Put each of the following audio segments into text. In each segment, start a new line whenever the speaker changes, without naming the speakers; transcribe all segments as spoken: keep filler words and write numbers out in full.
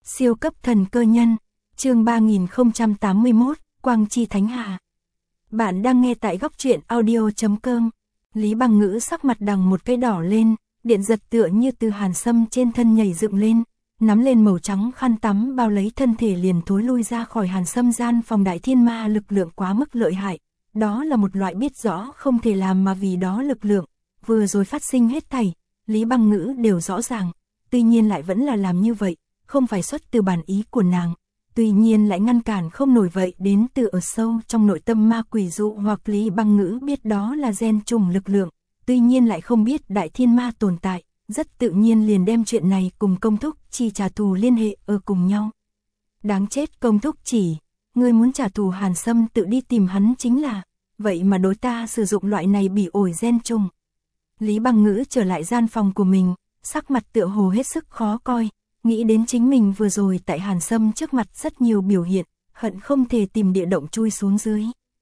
Siêu cấp thần cơ nhân, chương ba nghìn không trăm tám mươi mốt, Quang Chi Thánh Hà. Bạn đang nghe tại góc truyện audio chấm com. Lý Bằng Ngữ sắc mặt đằng một cái đỏ lên, điện giật tựa như từ Hàn Sâm trên thân nhảy dựng lên, nắm lên màu trắng khăn tắm bao lấy thân thể liền thối lui ra khỏi Hàn Sâm gian phòng. Đại thiên ma lực lượng quá mức lợi hại, đó là một loại biết rõ không thể làm mà vì đó lực lượng, vừa rồi phát sinh hết thảy, Lý Bằng Ngữ đều rõ ràng, tuy nhiên lại vẫn là làm như vậy, không phải xuất từ bản ý của nàng, tuy nhiên lại ngăn cản không nổi vậy đến từ ở sâu trong nội tâm ma quỷ dụ hoặc. Lý Bằng Ngữ biết đó là gen trùng lực lượng, tuy nhiên lại không biết đại thiên ma tồn tại, rất tự nhiên liền đem chuyện này cùng Công Thúc Chỉ trả thù liên hệ ở cùng nhau. Đáng chết Công Thúc Chỉ, ngươi muốn trả thù Hàn Sâm tự đi tìm hắn chính là, vậy mà đối ta sử dụng loại này bỉ ổi gen trùng. Lý Bằng Ngữ trở lại gian phòng của mình, sắc mặt tựa hồ hết sức khó coi, nghĩ đến chính mình vừa rồi tại Hàn Sâm trước mặt rất nhiều biểu hiện, hận không thể tìm địa động chui xuống dưới.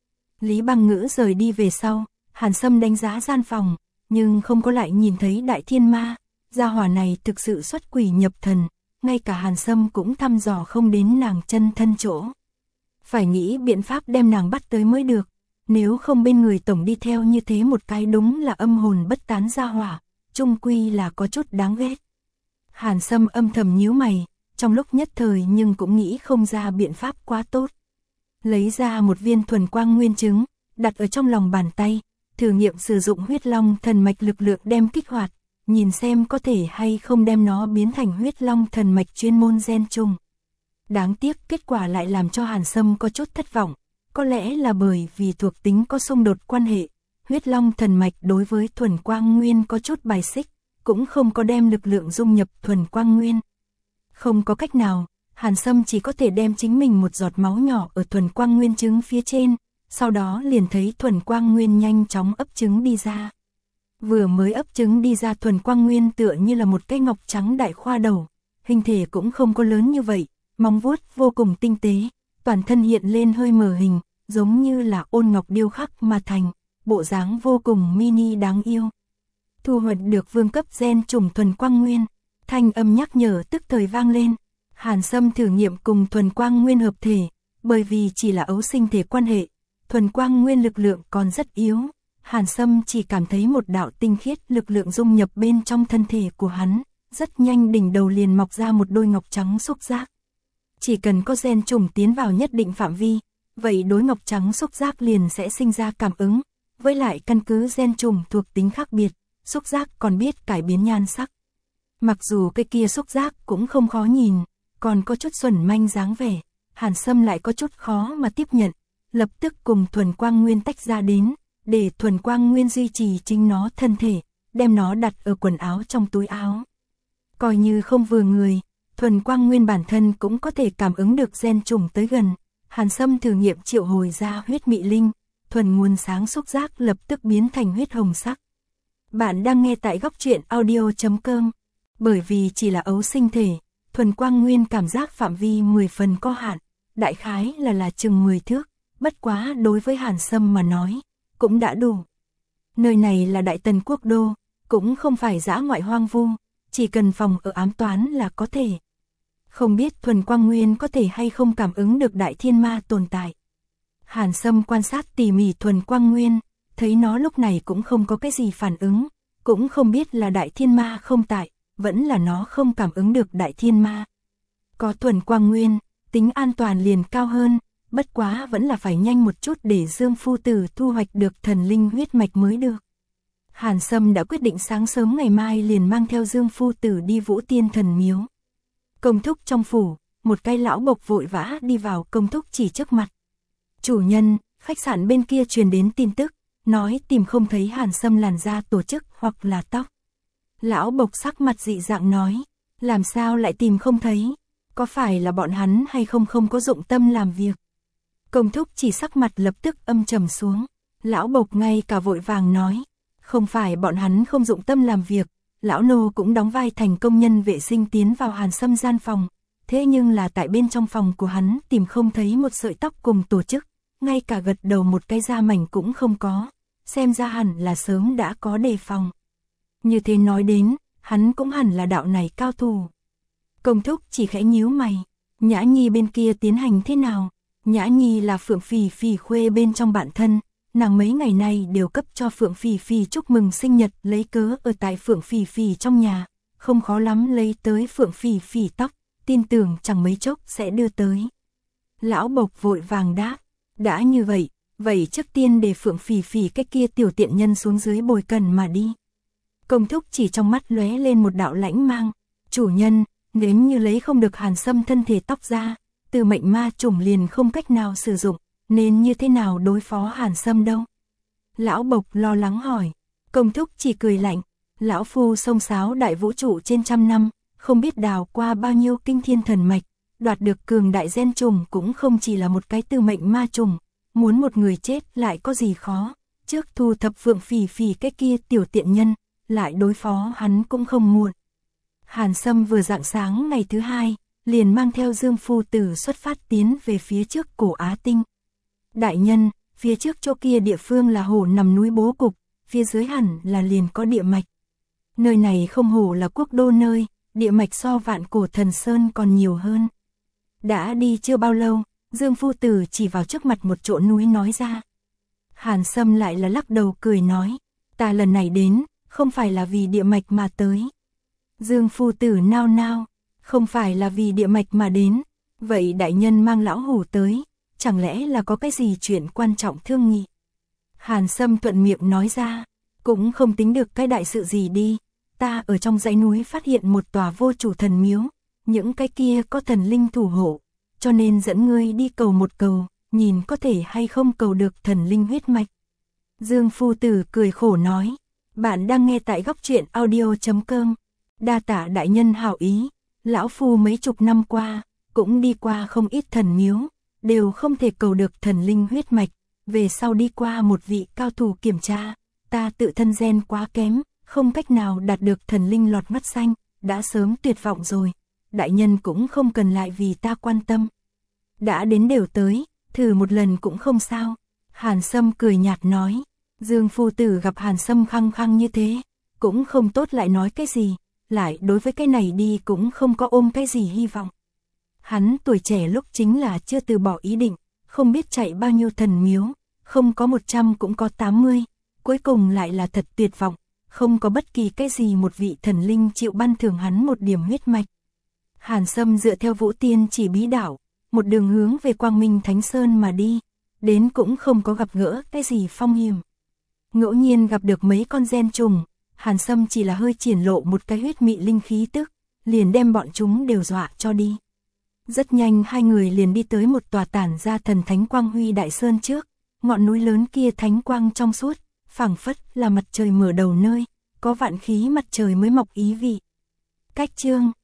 Lý Bằng Ngữ rời đi về sau, Hàn Sâm đánh giá gian phòng, nhưng không có lại nhìn thấy đại thiên ma, gia hỏa này thực sự xuất quỷ nhập thần, ngay cả Hàn Sâm cũng thăm dò không đến nàng chân thân chỗ. Phải nghĩ biện pháp đem nàng bắt tới mới được, nếu không bên người tổng đi theo như thế một cái đúng là âm hồn bất tán gia hỏa, chung quy là có chút đáng ghét. Hàn Sâm âm thầm nhíu mày, trong lúc nhất thời nhưng cũng nghĩ không ra biện pháp quá tốt. Lấy ra một viên thuần quang nguyên trứng, đặt ở trong lòng bàn tay, thử nghiệm sử dụng huyết long thần mạch lực lượng đem kích hoạt, nhìn xem có thể hay không đem nó biến thành huyết long thần mạch chuyên môn gen trùng. Đáng tiếc kết quả lại làm cho Hàn Sâm có chút thất vọng, có lẽ là bởi vì thuộc tính có xung đột quan hệ, huyết long thần mạch đối với thuần quang nguyên có chút bài xích, cũng không có đem lực lượng dung nhập thuần quang nguyên. Không có cách nào, Hàn Sâm chỉ có thể đem chính mình một giọt máu nhỏ ở thuần quang nguyên trứng phía trên, sau đó liền thấy thuần quang nguyên nhanh chóng ấp trứng đi ra. Vừa mới ấp trứng đi ra thuần quang nguyên tựa như là một cái ngọc trắng đại khoa đầu, hình thể cũng không có lớn như vậy, móng vuốt vô cùng tinh tế, toàn thân hiện lên hơi mờ hình, giống như là ôn ngọc điêu khắc mà thành, bộ dáng vô cùng mini đáng yêu. Thu hoạch được vương cấp gen trùng thuần quang nguyên, thanh âm nhắc nhở tức thời vang lên. Hàn Sâm thử nghiệm cùng thuần quang nguyên hợp thể, bởi vì chỉ là ấu sinh thể quan hệ, thuần quang nguyên lực lượng còn rất yếu. Hàn Sâm chỉ cảm thấy một đạo tinh khiết lực lượng dung nhập bên trong thân thể của hắn, rất nhanh đỉnh đầu liền mọc ra một đôi ngọc trắng xúc giác. Chỉ cần có gen trùng tiến vào nhất định phạm vi, vậy đối ngọc trắng xúc giác liền sẽ sinh ra cảm ứng, với lại căn cứ gen trùng thuộc tính khác biệt, xúc giác còn biết cải biến nhan sắc. Mặc dù cái kia xúc giác cũng không khó nhìn, còn có chút xuẩn manh dáng vẻ, Hàn Sâm lại có chút khó mà tiếp nhận, lập tức cùng thuần quang nguyên tách ra đến, để thuần quang nguyên duy trì chính nó thân thể, đem nó đặt ở quần áo trong túi áo. Coi như không vừa người, thuần quang nguyên bản thân cũng có thể cảm ứng được gen trùng tới gần. Hàn Sâm thử nghiệm triệu hồi ra huyết mị linh, thuần nguồn sáng xúc giác lập tức biến thành huyết hồng sắc. Bạn đang nghe tại góc truyện audio chấm com. Bởi vì chỉ là ấu sinh thể, thuần quang nguyên cảm giác phạm vi mười phần có hạn, đại khái là là chừng mười thước, bất quá đối với Hàn Sâm mà nói, cũng đã đủ. Nơi này là Đại Tần Quốc Đô, cũng không phải dã ngoại hoang vu, chỉ cần phòng ở ám toán là có thể. Không biết thuần quang nguyên có thể hay không cảm ứng được đại thiên ma tồn tại. Hàn Sâm quan sát tỉ mỉ thuần quang nguyên, thấy nó lúc này cũng không có cái gì phản ứng, cũng không biết là đại thiên ma không tại, vẫn là nó không cảm ứng được đại thiên ma. Có thuần quang nguyên, tính an toàn liền cao hơn, bất quá vẫn là phải nhanh một chút để Dương Phu Tử thu hoạch được thần linh huyết mạch mới được. Hàn Sâm đã quyết định sáng sớm ngày mai liền mang theo Dương Phu Tử đi Vũ Tiên Thần Miếu. Công Thúc trong phủ, một cái lão bộc vội vã đi vào Công Thúc Chỉ trước mặt. Chủ nhân, khách sạn bên kia truyền đến tin tức, nói tìm không thấy Hàn Sâm làn da tổ chức hoặc là tóc. Lão bộc sắc mặt dị dạng nói, làm sao lại tìm không thấy, có phải là bọn hắn hay không không có dụng tâm làm việc. Công Thúc Chỉ sắc mặt lập tức âm trầm xuống, lão bộc ngay cả vội vàng nói, không phải bọn hắn không dụng tâm làm việc, lão nô cũng đóng vai thành công nhân vệ sinh tiến vào Hàn Sâm gian phòng, thế nhưng là tại bên trong phòng của hắn tìm không thấy một sợi tóc cùng tổ chức, ngay cả gật đầu một cái da mảnh cũng không có, xem ra hẳn là sớm đã có đề phòng. Như thế nói đến, hắn cũng hẳn là đạo này cao thủ. Công thúc chỉ khẽ nhíu mày, Nhã Nhi bên kia tiến hành thế nào? Nhã Nhi là Phượng Phì Phì khuê bên trong bạn thân, nàng mấy ngày nay đều cấp cho Phượng Phì Phì chúc mừng sinh nhật, lấy cớ ở tại Phượng Phì Phì trong nhà, không khó lắm lấy tới Phượng Phì Phì tóc, tin tưởng chẳng mấy chốc sẽ đưa tới. Lão Bộc vội vàng đáp, đã như vậy, vậy trước tiên để Phượng Phì Phì cái kia tiểu tiện nhân xuống dưới bồi cần mà đi. Công thúc chỉ trong mắt lóe lên một đạo lãnh mang, chủ nhân, nếu như lấy không được Hàn Sâm thân thể tóc ra, từ mệnh ma trùng liền không cách nào sử dụng, nên như thế nào đối phó Hàn Sâm đâu? Lão Bộc lo lắng hỏi, công thúc chỉ cười lạnh, lão phu xông xáo đại vũ trụ trên trăm năm, không biết đào qua bao nhiêu kinh thiên thần mạch, đoạt được cường đại gen trùng cũng không chỉ là một cái tư mệnh ma trùng, muốn một người chết lại có gì khó, trước thu thập Phượng Phì Phì cái kia tiểu tiện nhân, lại đối phó hắn cũng không muộn. Hàn Sâm vừa rạng sáng ngày thứ hai, liền mang theo Dương Phu Tử xuất phát tiến về phía trước Cổ Á Tinh. Đại nhân, phía trước chỗ kia địa phương là hồ nằm núi bố cục, phía dưới hẳn là liền có địa mạch. Nơi này không hổ là quốc đô nơi, địa mạch so vạn cổ thần sơn còn nhiều hơn. Đã đi chưa bao lâu, Dương Phu Tử chỉ vào trước mặt một chỗ núi nói ra. Hàn Sâm lại là lắc đầu cười nói, ta lần này đến, không phải là vì địa mạch mà tới. Dương Phu Tử nao nao, không phải là vì địa mạch mà đến, vậy đại nhân mang lão hủ tới, chẳng lẽ là có cái gì chuyện quan trọng thương nghị? Hàn Sâm thuận miệng nói ra, cũng không tính được cái đại sự gì đi, ta ở trong dãy núi phát hiện một tòa vô chủ thần miếu, những cái kia có thần linh thủ hộ, cho nên dẫn ngươi đi cầu một cầu, nhìn có thể hay không cầu được thần linh huyết mạch. Dương Phu Tử cười khổ nói, bạn đang nghe tại góc truyện audio chấm com, đa tạ đại nhân hảo ý, lão phu mấy chục năm qua, cũng đi qua không ít thần miếu, đều không thể cầu được thần linh huyết mạch, về sau đi qua một vị cao thủ kiểm tra, ta tự thân gen quá kém, không cách nào đạt được thần linh lọt mắt xanh, đã sớm tuyệt vọng rồi, đại nhân cũng không cần lại vì ta quan tâm. Đã đến đều tới, thử một lần cũng không sao. Hàn Sâm cười nhạt nói, Dương Phu Tử gặp Hàn Sâm khăng khăng như thế, cũng không tốt lại nói cái gì, lại đối với cái này đi cũng không có ôm cái gì hy vọng. Hắn tuổi trẻ lúc chính là chưa từ bỏ ý định, không biết chạy bao nhiêu thần miếu, không có một trăm cũng có tám mươi, cuối cùng lại là thật tuyệt vọng, không có bất kỳ cái gì một vị thần linh chịu ban thưởng hắn một điểm huyết mạch. Hàn Sâm dựa theo Vũ Tiên chỉ bí đạo, một đường hướng về Quang Minh Thánh Sơn mà đi, đến cũng không có gặp gỡ cái gì phong hiểm. Ngẫu nhiên gặp được mấy con gen trùng, Hàn Sâm chỉ là hơi triển lộ một cái huyết mị linh khí tức, liền đem bọn chúng đều dọa cho đi. Rất nhanh hai người liền đi tới một tòa tản ra thần thánh quang huy đại sơn trước, ngọn núi lớn kia thánh quang trong suốt, phảng phất là mặt trời mở đầu nơi, có vạn khí mặt trời mới mọc ý vị. Cách chương